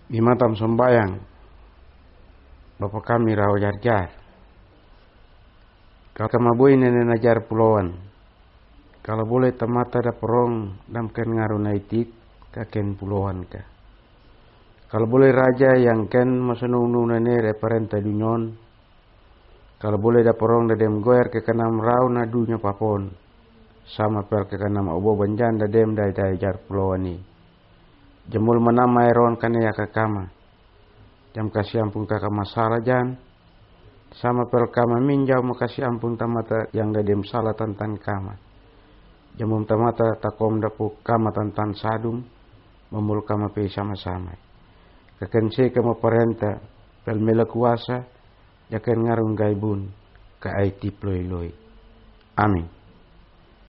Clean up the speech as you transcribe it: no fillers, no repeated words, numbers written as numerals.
Di matam sembayang Bapak kami raw jar-jar. Kalau kamaboy nene najar pulauan. Kalau boleh tamata da perong damken ngaru naitik kaken pulauan ka. Kalau boleh raja yang ken masanunu nene reparenta dunyon. Kalau boleh da perong da dem goer ke kanam raw na dunya papon. Sama per ke kanam obo banjan da dem dai jar pulauan ni. Jemul manama eron kane ya kakama. Jam kasih ampun kakak masalah jan. Sama pel kama minjau makasih ampun tamata yang dadem salah tantan kama. Jamum tamata takom dapuk kama tantan sadum. Memul kama pe sama-sama. Kakense kama parenta pel mela kuasa. Jaken ngarung gaibun ka aiti ploi loi. Amin.